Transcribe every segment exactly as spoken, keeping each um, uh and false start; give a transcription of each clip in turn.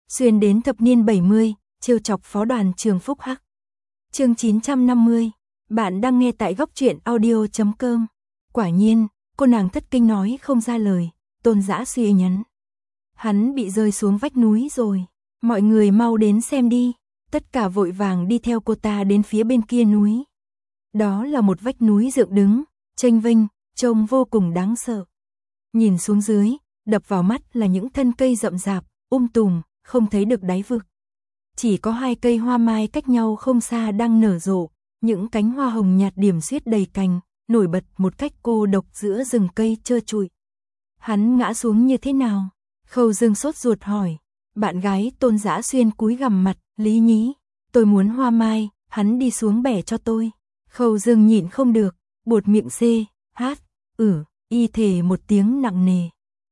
xuyên đến thập niên bảy mươi, trêu chọc phó đoàn trường Phúc Hắc. Chương chín trăm năm mươi, bạn đang nghe tại góc truyện audio chấm com. Quả nhiên, cô nàng thất kinh nói không ra lời, Tôn Dã Suy nhắn. Hắn bị rơi xuống vách núi rồi, mọi người mau đến xem đi. Tất cả vội vàng đi theo cô ta đến phía bên kia núi. Đó là một vách núi dựng đứng, chênh vênh, trông vô cùng đáng sợ. Nhìn xuống dưới, đập vào mắt là những thân cây rậm rạp, um tùm, không thấy được đáy vực. Chỉ có hai cây hoa mai cách nhau không xa đang nở rộ, những cánh hoa hồng nhạt điểm xuyết đầy cành, nổi bật một cách cô độc giữa rừng cây trơ trụi. Hắn ngã xuống như thế nào? Khâu Dương sốt ruột hỏi. Bạn gái Tôn Dã Xuyên cúi gằm mặt, Lý nhí, tôi muốn hoa mai, hắn đi xuống bẻ cho tôi. Khâu Dương nhịn không được, buột miệng xê, hát, ử, y thề một tiếng nặng nề.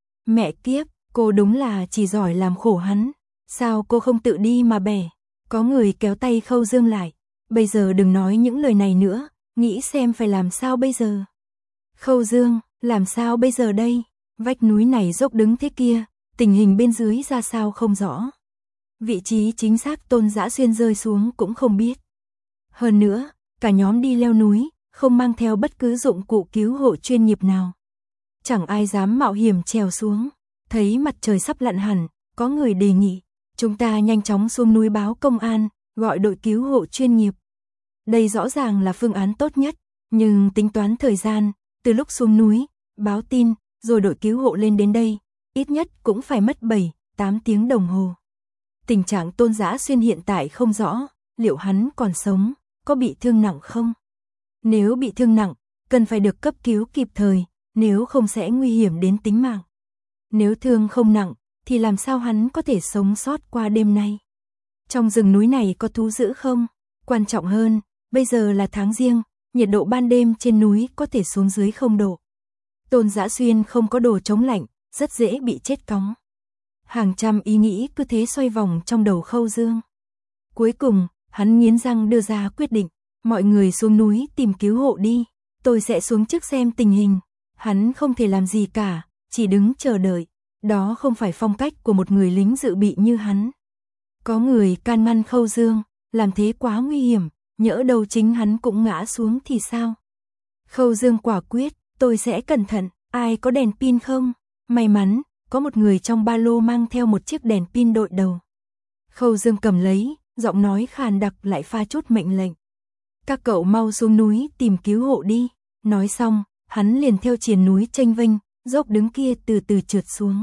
Mẹ kiếp, cô đúng là chỉ giỏi làm khổ hắn. Sao cô không tự đi mà bẻ? Có người kéo tay Khâu Dương lại. Bây giờ đừng nói những lời này nữa, nghĩ xem phải làm sao bây giờ. Khâu Dương, làm sao bây giờ đây? Vách núi này dốc đứng thế kia, tình hình bên dưới ra sao không rõ. Vị trí chính xác Tôn Dã Xuyên rơi xuống cũng không biết. Hơn nữa, cả nhóm đi leo núi, không mang theo bất cứ dụng cụ cứu hộ chuyên nghiệp nào. Chẳng ai dám mạo hiểm trèo xuống. Thấy mặt trời sắp lặn hẳn, có người đề nghị, chúng ta nhanh chóng xuống núi báo công an, gọi đội cứu hộ chuyên nghiệp. Đây rõ ràng là phương án tốt nhất, nhưng tính toán thời gian, từ lúc xuống núi, báo tin, rồi đội cứu hộ lên đến đây, ít nhất cũng phải mất bảy, tám tiếng đồng hồ. Tình trạng Tôn Dã Xuyên hiện tại không rõ, liệu hắn còn sống, có bị thương nặng không? Nếu bị thương nặng, cần phải được cấp cứu kịp thời, nếu không sẽ nguy hiểm đến tính mạng. Nếu thương không nặng, thì làm sao hắn có thể sống sót qua đêm nay? Trong rừng núi này có thú dữ không? Quan trọng hơn, bây giờ là tháng giêng, nhiệt độ ban đêm trên núi có thể xuống dưới không độ. Tôn Dã Xuyên không có đồ chống lạnh, rất dễ bị chết cóng. Hàng trăm ý nghĩ cứ thế xoay vòng trong đầu Khâu Dương. Cuối cùng, hắn nghiến răng đưa ra quyết định, mọi người xuống núi tìm cứu hộ đi, tôi sẽ xuống trước xem tình hình. Hắn không thể làm gì cả, chỉ đứng chờ đợi. Đó không phải phong cách của một người lính dự bị như hắn. Có người can ngăn Khâu Dương, làm thế quá nguy hiểm, nhỡ đâu chính hắn cũng ngã xuống thì sao? Khâu Dương quả quyết, tôi sẽ cẩn thận, ai có đèn pin không? May mắn, có một người trong ba lô mang theo một chiếc đèn pin đội đầu. Khâu Dương cầm lấy, giọng nói khàn đặc lại pha chút mệnh lệnh. Các cậu mau xuống núi tìm cứu hộ đi. Nói xong, hắn liền theo triền núi chênh vênh, dốc đứng kia từ từ trượt xuống.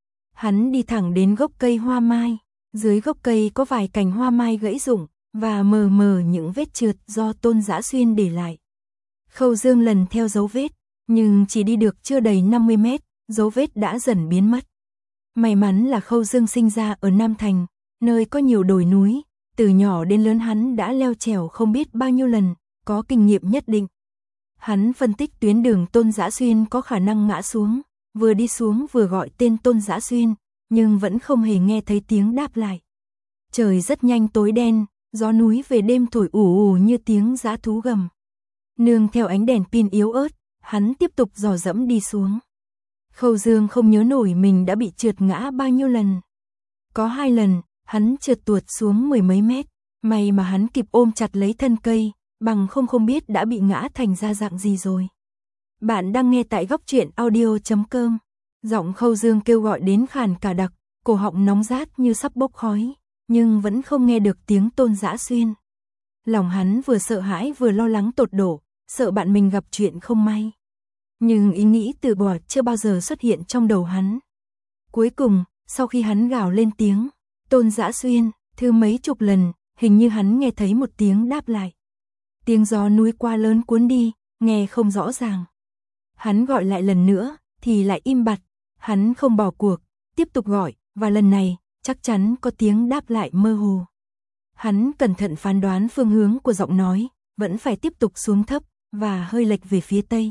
Hắn đi thẳng đến gốc cây hoa mai, dưới gốc cây có vài cành hoa mai gãy rụng, và mờ mờ những vết trượt do Tôn Dã Xuyên để lại. Khâu Dương lần theo dấu vết, nhưng chỉ đi được chưa đầy năm mươi mét, dấu vết đã dần biến mất. May mắn là Khâu Dương sinh ra ở Nam Thành, nơi có nhiều đồi núi, từ nhỏ đến lớn hắn đã leo trèo không biết bao nhiêu lần, có kinh nghiệm nhất định. Hắn phân tích tuyến đường Tôn Dã Xuyên có khả năng ngã xuống, vừa đi xuống vừa gọi tên Tôn Dã Xuyên, nhưng vẫn không hề nghe thấy tiếng đáp lại. Trời rất nhanh tối đen, gió núi về đêm thổi ù ù như tiếng dã thú gầm. Nương theo ánh đèn pin yếu ớt, hắn tiếp tục dò dẫm đi xuống. Khâu Dương không nhớ nổi mình đã bị trượt ngã bao nhiêu lần. Có hai lần, hắn trượt tuột xuống mười mấy mét, may mà hắn kịp ôm chặt lấy thân cây, bằng không không biết đã bị ngã thành ra dạng gì rồi. Bạn đang nghe tại góc truyện audio chấm com. Giọng Khâu Dương kêu gọi đến khàn cả đặc, cổ họng nóng rát như sắp bốc khói, nhưng vẫn không nghe được tiếng Tôn Dã Xuyên. Lòng hắn vừa sợ hãi vừa lo lắng tột độ, sợ bạn mình gặp chuyện không may. Nhưng ý nghĩ từ bỏ chưa bao giờ xuất hiện trong đầu hắn. Cuối cùng, sau khi hắn gào lên tiếng, Tôn Dã Xuyên, thứ mấy chục lần, hình như hắn nghe thấy một tiếng đáp lại. Tiếng gió núi qua lớn cuốn đi, nghe không rõ ràng. Hắn gọi lại lần nữa, thì lại im bặt. Hắn không bỏ cuộc, tiếp tục gọi, và lần này, chắc chắn có tiếng đáp lại mơ hồ. Hắn cẩn thận phán đoán phương hướng của giọng nói, vẫn phải tiếp tục xuống thấp, và hơi lệch về phía tây.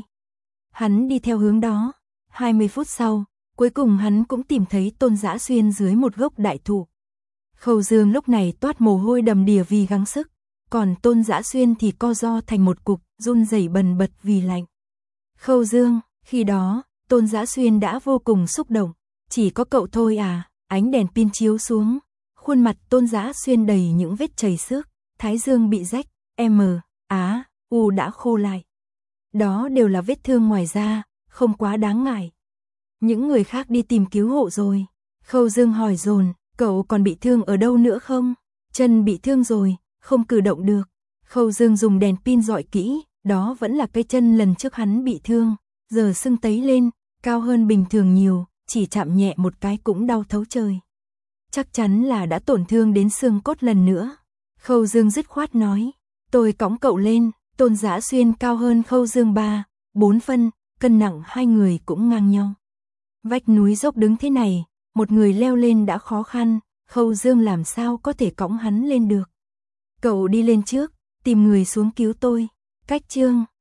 Hắn đi theo hướng đó. hai mươi phút sau, cuối cùng hắn cũng tìm thấy Tôn Dã Xuyên dưới một gốc đại thụ. Khâu Dương lúc này toát mồ hôi đầm đìa vì gắng sức, còn Tôn Dã Xuyên thì co ro thành một cục, run rẩy bần bật vì lạnh. Khâu Dương, khi đó, Tôn Dã Xuyên đã vô cùng xúc động. Chỉ có cậu thôi à? Ánh đèn pin chiếu xuống, Khuôn mặt Tôn Giá Xuyên đầy những vết chảy xước, thái dương bị rách, M, Á, U đã khô lại. Đó đều là vết thương ngoài da, không quá đáng ngại. Những người khác đi tìm cứu hộ rồi. Khâu Dương hỏi dồn, cậu còn bị thương ở đâu nữa không? Chân bị thương rồi, không cử động được. Khâu Dương dùng đèn pin dọi kỹ, đó vẫn là cái chân lần trước hắn bị thương, giờ sưng tấy lên, cao hơn bình thường nhiều, chỉ chạm nhẹ một cái cũng đau thấu trời. Chắc chắn là đã tổn thương đến xương cốt lần nữa. Khâu Dương dứt khoát nói, tôi cõng cậu lên. Tôn Giá Xuyên cao hơn Khâu Dương ba, bốn phân, cân nặng hai người cũng ngang nhau. Vách núi dốc đứng thế này, một người leo lên đã khó khăn, Khâu Dương làm sao có thể cõng hắn lên được. Cậu đi lên trước, tìm người xuống cứu tôi. Cách chương